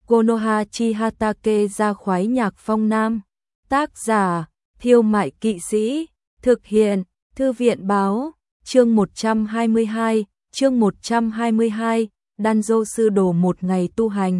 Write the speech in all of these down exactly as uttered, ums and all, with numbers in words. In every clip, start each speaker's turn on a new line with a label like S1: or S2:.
S1: Konohachi Hatake ra khoái nhạc phong nam. Tác giả, Thiêu Mại Kỵ Sĩ. Thực hiện, Thư viện báo. Chương một trăm hai mươi hai, chương một trăm hai mươi hai, Danzo sư đồ một ngày tu hành.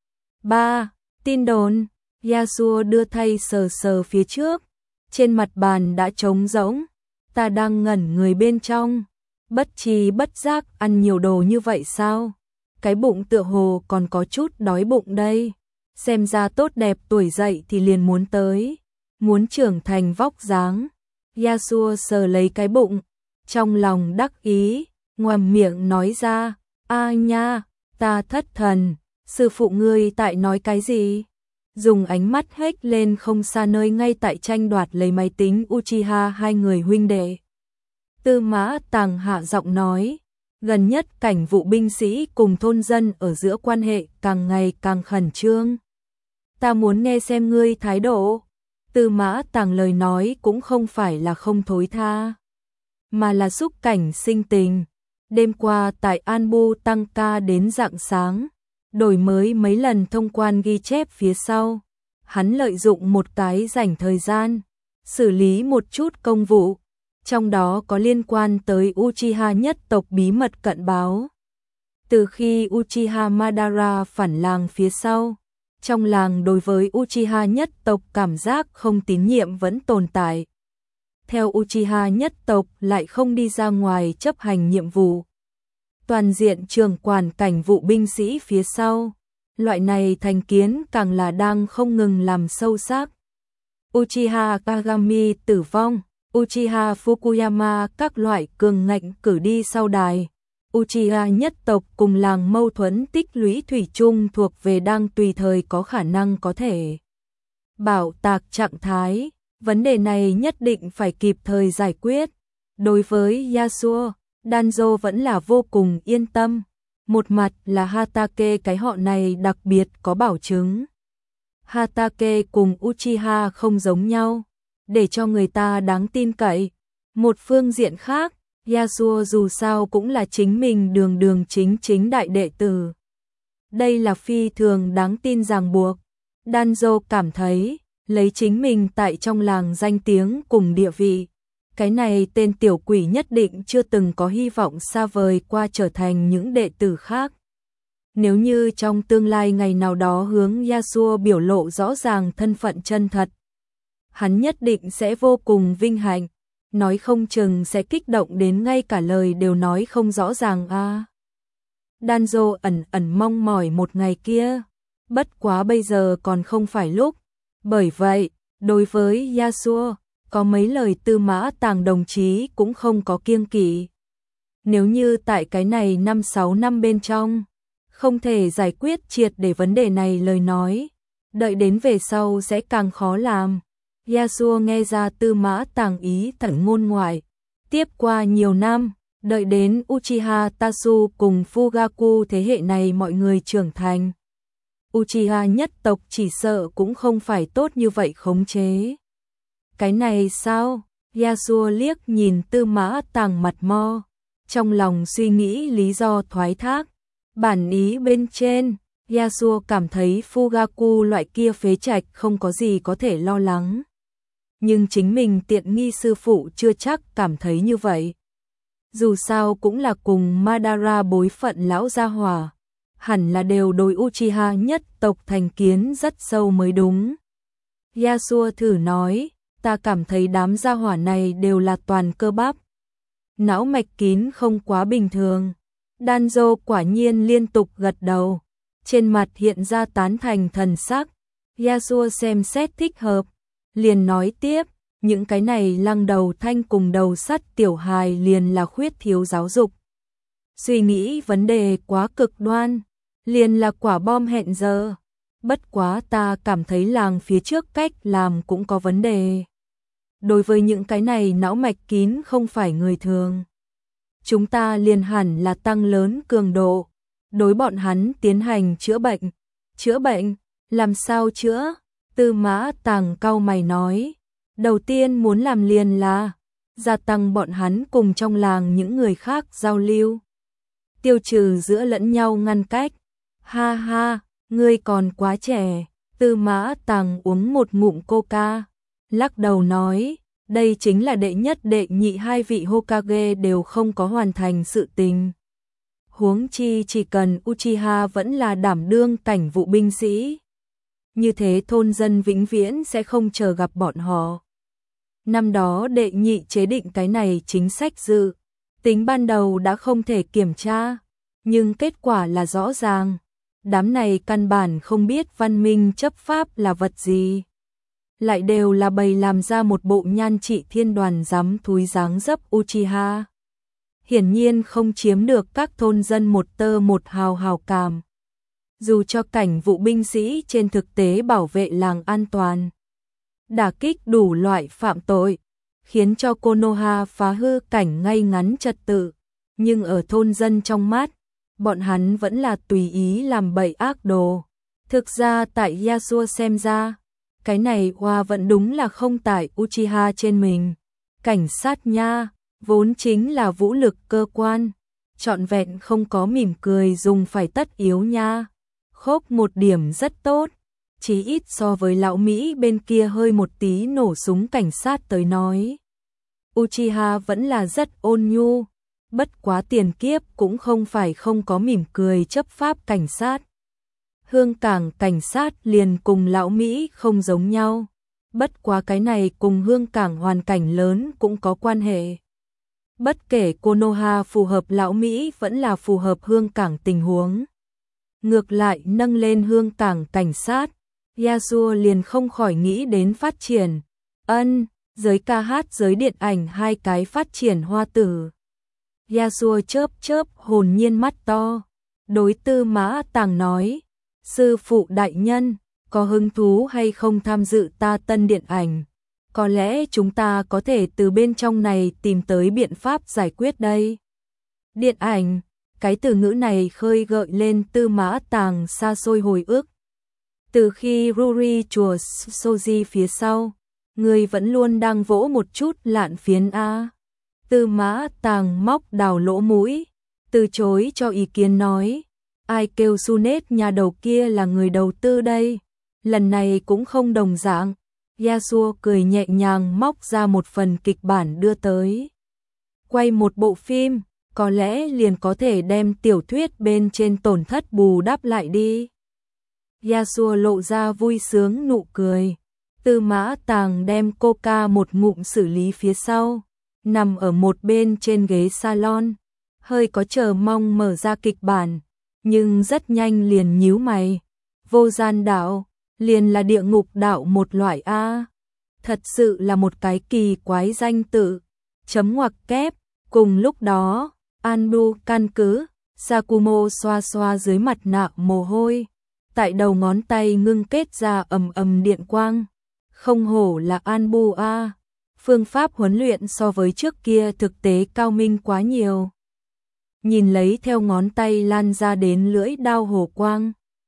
S1: ba. Tin đồn, Yasuo đưa tay sờ sờ phía trước. Trên mặt bàn đã trống rỗng. Ta đang ngẩn người bên trong. Bất tri bất giác ăn nhiều đồ như vậy sao? Cái bụng tựa hồ còn có chút đói bụng đây. Xem ra tốt đẹp tuổi dậy thì liền muốn tới. Muốn trưởng thành vóc dáng. Yasuo sờ lấy cái bụng. Trong lòng đắc ý, ngoàm miệng nói ra. A nha, ta thất thần. Sư phụ ngươi tại nói cái gì? Dùng ánh mắt hếch lên không xa nơi ngay tại tranh đoạt lấy máy tính Uchiha hai người huynh đệ. Tư Mã Tàng hạ giọng nói. Gần nhất cảnh vụ binh sĩ cùng thôn dân ở giữa quan hệ càng ngày càng khẩn trương. Ta muốn nghe xem ngươi thái độ. Tư Mã Tàng lời nói cũng không phải là không thối tha, mà là xúc cảnh sinh tình. Đêm qua tại Anbu tăng ca đến rạng sáng, đổi mới mấy lần thông quan ghi chép phía sau. Hắn lợi dụng một cái rảnh thời gian, xử lý một chút công vụ, trong đó có liên quan tới Uchiha nhất tộc bí mật cận báo. Từ khi Uchiha Madara phản làng phía sau, trong làng đối với Uchiha nhất tộc cảm giác không tín nhiệm vẫn tồn tại. Theo Uchiha nhất tộc lại không đi ra ngoài chấp hành nhiệm vụ. Toàn diện trưởng quản cảnh vụ binh sĩ phía sau. Loại này thành kiến càng là đang không ngừng làm sâu sắc. Uchiha Kagami tử vong, Uchiha Fukuyama các loại cường ngạnh cử đi sau đài. Uchiha nhất tộc cùng làng mâu thuẫn tích lũy thủy chung thuộc về đang tùy thời có khả năng có thể bảo tạc trạng thái. Vấn đề này nhất định phải kịp thời giải quyết. Đối với Yasuo, Danzo vẫn là vô cùng yên tâm. Một mặt là Hatake cái họ này đặc biệt có bảo chứng. Hatake cùng Uchiha không giống nhau, để cho người ta đáng tin cậy. Một phương diện khác, Yasuo dù sao cũng là chính mình đường đường chính chính đại đệ tử. Đây là phi thường đáng tin ràng buộc. Danzo cảm thấy, lấy chính mình tại trong làng danh tiếng cùng địa vị, cái này tên tiểu quỷ nhất định chưa từng có hy vọng xa vời qua trở thành những đệ tử khác. Nếu như trong tương lai ngày nào đó hướng Yasuo biểu lộ rõ ràng thân phận chân thật, hắn nhất định sẽ vô cùng vinh hạnh, nói không chừng sẽ kích động đến ngay cả lời đều nói không rõ ràng a. À. Danzo ẩn ẩn mong mỏi một ngày kia, bất quá bây giờ còn không phải lúc. Bởi vậy, đối với Yasuo, có mấy lời Tư Mã Tàng đồng chí cũng không có kiêng kỵ. Nếu như tại cái này năm sáu năm bên trong, không thể giải quyết triệt để vấn đề này lời nói, đợi đến về sau sẽ càng khó làm. Yasuo nghe ra Tư Mã Tàng ý thẳng ngôn ngoại. Tiếp qua nhiều năm, đợi đến Uchiha Tasu cùng Fugaku thế hệ này mọi người trưởng thành, Uchiha nhất tộc chỉ sợ cũng không phải tốt như vậy khống chế. Cái này sao? Yasuo liếc nhìn Tư Mã Tàng mặt mo, trong lòng suy nghĩ lý do thoái thác. Bản ý bên trên, Yasuo cảm thấy Fugaku loại kia phế trạch không có gì có thể lo lắng. Nhưng chính mình tiện nghi sư phụ chưa chắc cảm thấy như vậy. Dù sao cũng là cùng Madara bối phận lão gia hỏa, hẳn là đều đối Uchiha nhất tộc thành kiến rất sâu mới đúng. Yasuo thử nói, ta cảm thấy đám gia hỏa này đều là toàn cơ bắp. Não mạch kín không quá bình thường. Danzo quả nhiên liên tục gật đầu, trên mặt hiện ra tán thành thần sắc. Yasuo xem xét thích hợp, liền nói tiếp, những cái này lăng đầu thanh cùng đầu sắt tiểu hài liền là khuyết thiếu giáo dục. Suy nghĩ vấn đề quá cực đoan, liền là quả bom hẹn giờ. Bất quá ta cảm thấy làng phía trước cách làm cũng có vấn đề. Đối với những cái này não mạch kín không phải người thường, chúng ta liền hẳn là tăng lớn cường độ, đối bọn hắn tiến hành chữa bệnh. Chữa bệnh? Làm sao chữa? Tư Mã Tàng cau mày nói. Đầu tiên muốn làm liền là gia tăng bọn hắn cùng trong làng những người khác giao lưu, tiêu trừ giữa lẫn nhau ngăn cách. Ha ha, Ngươi còn quá trẻ. Tư Mã Tàng uống một ngụm coca, lắc đầu nói, đây chính là đệ nhất đệ nhị hai vị Hokage đều không có hoàn thành sự tình. Huống chi chỉ cần Uchiha vẫn là đảm đương cảnh vụ binh sĩ. Như thế thôn dân vĩnh viễn sẽ không chờ gặp bọn họ. Năm đó đệ nhị chế định cái này chính sách dự tính ban đầu đã không thể kiểm tra, nhưng kết quả là rõ ràng. Đám này căn bản không biết văn minh chấp pháp là vật gì. Lại đều là bày làm ra một bộ nhan trị thiên đoàn giám thúi dáng dấp Uchiha. Hiển nhiên không chiếm được các thôn dân một tơ một hào hào cảm. Dù cho cảnh vụ binh sĩ trên thực tế bảo vệ làng an toàn, đả kích đủ loại phạm tội, khiến cho Konoha phá hư cảnh ngay ngắn trật tự, nhưng ở thôn dân trong mắt, bọn hắn vẫn là tùy ý làm bậy ác đồ. Thực ra tại Yasuo xem ra, cái này hoa vẫn đúng là không tại Uchiha trên mình. Cảnh sát nha, vốn chính là vũ lực cơ quan, trọn vẹn không có mỉm cười dùng phải tất yếu nha. Khốc một điểm rất tốt, chí ít so với lão Mỹ bên kia hơi một tí nổ súng cảnh sát tới nói. Uchiha vẫn là rất ôn nhu, bất quá tiền kiếp cũng không phải không có mỉm cười chấp pháp cảnh sát. Hương Cảng cảnh sát liền cùng lão Mỹ không giống nhau, bất quá cái này cùng Hương Cảng hoàn cảnh lớn cũng có quan hệ. Bất kể Konoha phù hợp lão Mỹ vẫn là phù hợp Hương Cảng tình huống. Ngược lại nâng lên Hương Cảng cảnh sát, Yasuo liền không khỏi nghĩ đến phát triển. Ân, giới ca hát giới điện ảnh hai cái phát triển hoa tử. Yasuo chớp chớp hồn nhiên mắt to, đối Tư Mã Tàng nói, sư phụ đại nhân, có hứng thú hay không tham dự ta tân điện ảnh? Có lẽ chúng ta có thể từ bên trong này tìm tới biện pháp giải quyết đây. Điện ảnh, cái từ ngữ này khơi gợi lên Tư Mã Tàng xa xôi hồi ức. Từ khi Ruri chùa Soji phía sau, người vẫn luôn đang vỗ một chút lạn phiến a. Tư Mã Tàng móc đào lỗ mũi, từ chối cho ý kiến nói, ai kêu Sunet nhà đầu kia là người đầu tư đây, lần này cũng không đồng dạng. Yasuo cười nhẹ nhàng móc ra một phần kịch bản đưa tới. Quay một bộ phim, có lẽ liền có thể đem tiểu thuyết bên trên tổn thất bù đắp lại đi. Yasuo lộ ra vui sướng nụ cười. Tư Mã Tàng đem coca một ngụm xử lý phía sau, nằm ở một bên trên ghế salon, hơi có chờ mong mở ra kịch bản, nhưng rất nhanh liền nhíu mày. Vô gian đạo, liền là địa ngục đạo một loại a. Thật sự là một cái kỳ quái danh tự. Chấm ngoặc kép, cùng lúc đó, Anbu căn cứ, Sakumo xoa xoa dưới mặt nạ mồ hôi, tại đầu ngón tay ngưng kết ra ầm ầm điện quang. Không hổ là Anbu a, phương pháp huấn luyện so với trước kia thực tế cao minh quá nhiều. Nhìn lấy theo ngón tay lan ra đến lưỡi đao hổ quang,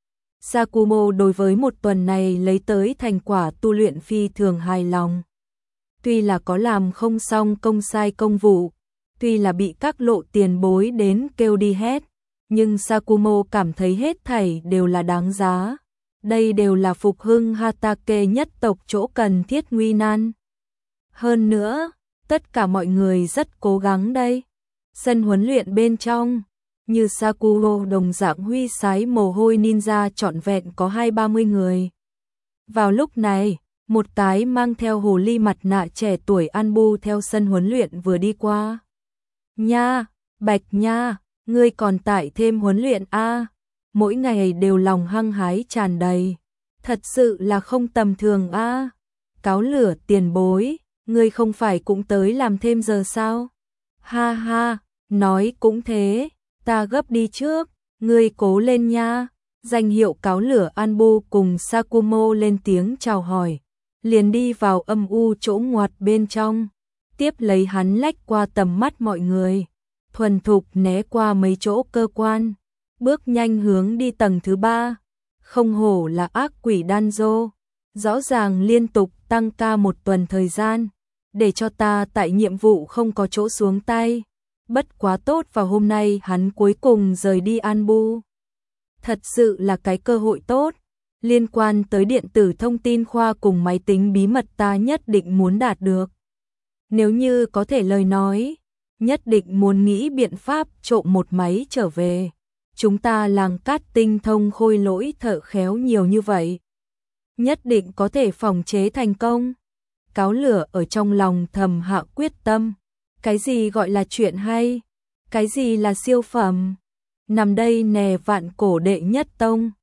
S1: Sakumo đối với một tuần này lấy tới thành quả tu luyện phi thường hài lòng. Tuy là có làm không xong công sai công vụ, tuy là bị các lộ tiền bối đến kêu đi hết, nhưng Sakumo cảm thấy hết thảy đều là đáng giá. Đây đều là phục hưng Hatake nhất tộc chỗ cần thiết nguy nan. Hơn nữa, tất cả mọi người rất cố gắng đây. Sân huấn luyện bên trong, như Sakumo đồng dạng huy sái mồ hôi ninja trọn vẹn có hai ba mươi người. Vào lúc này, một cái mang theo hồ ly mặt nạ trẻ tuổi Anbu theo sân huấn luyện vừa đi qua. Nha, Bạch Nha, ngươi còn tại thêm huấn luyện a? Mỗi ngày đều lòng hăng hái tràn đầy. Thật sự là không tầm thường a. Cáo lửa tiền bối, ngươi không phải cũng tới làm thêm giờ sao? Ha ha, nói cũng thế, ta gấp đi trước, ngươi cố lên nha. Danh hiệu cáo lửa Anbu cùng Sakumo lên tiếng chào hỏi, liền đi vào âm u chỗ ngoặt bên trong, tiếp lấy hắn lách qua tầm mắt mọi người, thuần thục né qua mấy chỗ cơ quan, bước nhanh hướng đi tầng thứ ba. Không hổ là ác quỷ Danzo, rõ ràng liên tục tăng ca một tuần thời gian, để cho ta tại nhiệm vụ không có chỗ xuống tay. Bất quá tốt vào hôm nay hắn cuối cùng rời đi Anbu. Thật sự là cái cơ hội tốt. Liên quan tới điện tử thông tin khoa cùng máy tính bí mật ta nhất định muốn đạt được. Nếu như có thể lời nói, nhất định muốn nghĩ biện pháp trộm một máy trở về. Chúng ta làng cát tinh thông khôi lỗi thợ khéo nhiều như vậy. Nhất định có thể phòng chế thành công. Cáo Lửa ở trong lòng thầm hạ quyết tâm. Cái gì gọi là chuyện hay? Cái gì là siêu phẩm? Nằm đây nè vạn cổ đệ nhất tông.